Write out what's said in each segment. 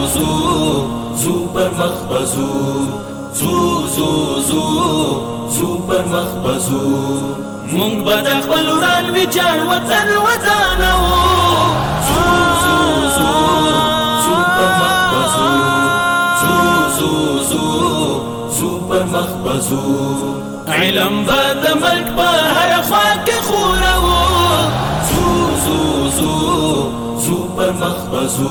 زو پر مخبزو زو پر مخبزو مونږ به د خپل وران ویجاړ وطن ودانو زو پر مخبزو زو پر مخبزو علم به د ملک په هر خوا کې خورو زو پر مخبزو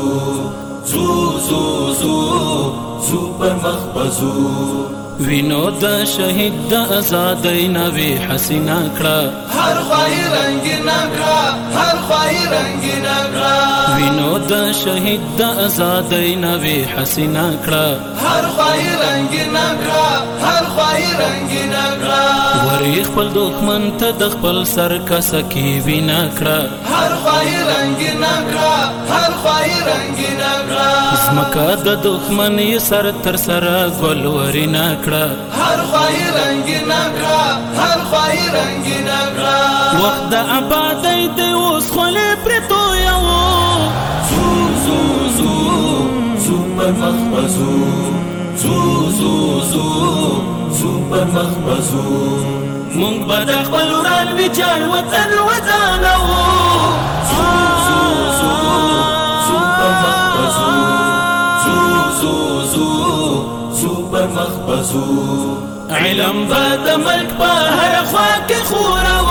زو پر مخبزو وینو د شهید د آزادۍ نوې حسینه کړه هر خوای رنگینه کړه هر خوای رنگینه کړه وینو د شهید د آزادۍ نوې حسینه کړه هر خوای رنگینه کړه هر خوای رنگینه کړه وری خپل دښمن ته د خپل سر کسکی وینا کړه هر خوای رنگینه کړه هر خوای رنگینه کړه زمکه د دښمن یې سر تر سره ګلوري نه کړه هر خوای رنگینه کړه هر خوای رنگینه کړه وخت د آبادۍ دی اوس خولې پرې تویو زو پر مخبزو زو پر مخبزو مونږ به د خپل وران ویجاړ وطن ودانو زو پر مخبزو زو پر مخبزو علم به د ملک په هر خوا کې خورو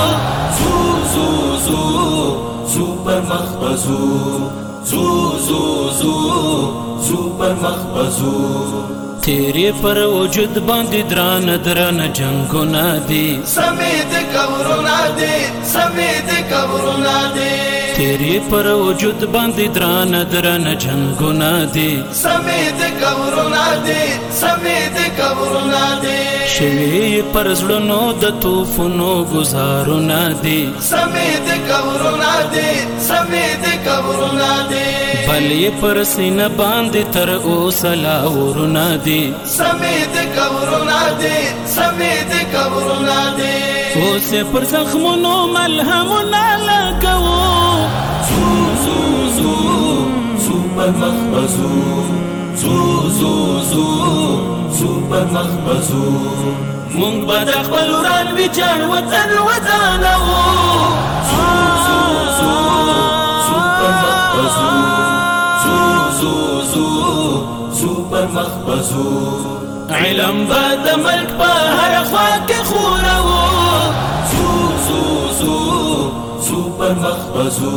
زو پر مخبزو زو پر مخبزو تیرې پر وجود باندې دران جنگونه دي سمید قبرونه دي سمید قبرونه دي تیرې پر وجود باندې دران جنگونه دي سمید قبرونه دي سمید قبرونه دي شوی پر زړونو د توفونو گزارونه دي سمید قبرونه دي سمید قبرونه دي بلې پر سینه باندې تر اوسه لاورونه دي سمید قبرونه دي سمید قبرونه دي اوس پر زخمونو ملهمونه لګو زو پر مخبزو زو پر مخبزو مونږ به د خپل وران ویجاړ وطن ودانو زو پر مخبزو زو پر مخبزو علم به د ملک په هر خوا کې خورو زو پر مخبزو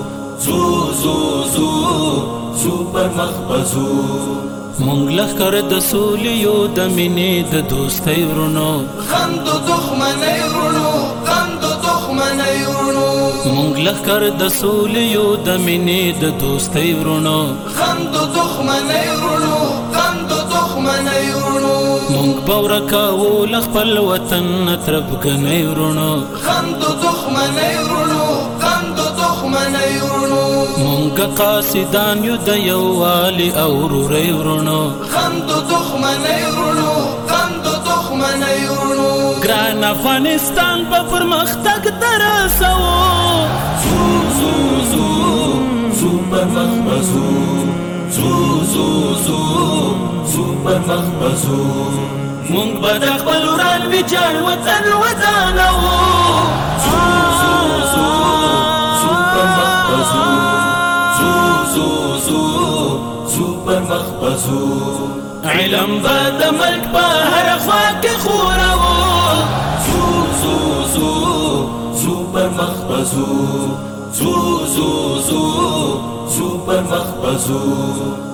زو پر مخبزو مونږ لښکر د سولې یو د مینې د دوستۍ ورونو خند دښمنۍ ورونو خند دښمنۍ ورونو مونږ لښکر د سولې یو د مینې د دوستۍ ورونو خند دښمنۍ ورونو خند دښمنۍ ورونو مونږ به ورکوو له خپل وطن نه تربګنۍ ورونو خند دښمنۍ ورونو خند دښمنۍ ورونو مونږ قاصدان یو د یووالي او ورورۍ ورونو خند دښمنۍ ورونو خند دښمنۍ ورونو ګران افغانستان په پرمختګ درسوو زو پر مخبزو زو پر مخبزو مونږ به د خپل وران ویجاړ وطن ودانو زو پر مخبزو زو پر مخبزو علم به د ملک په هر خوا کې خورو زو پر مخبزو زو پر مخبزو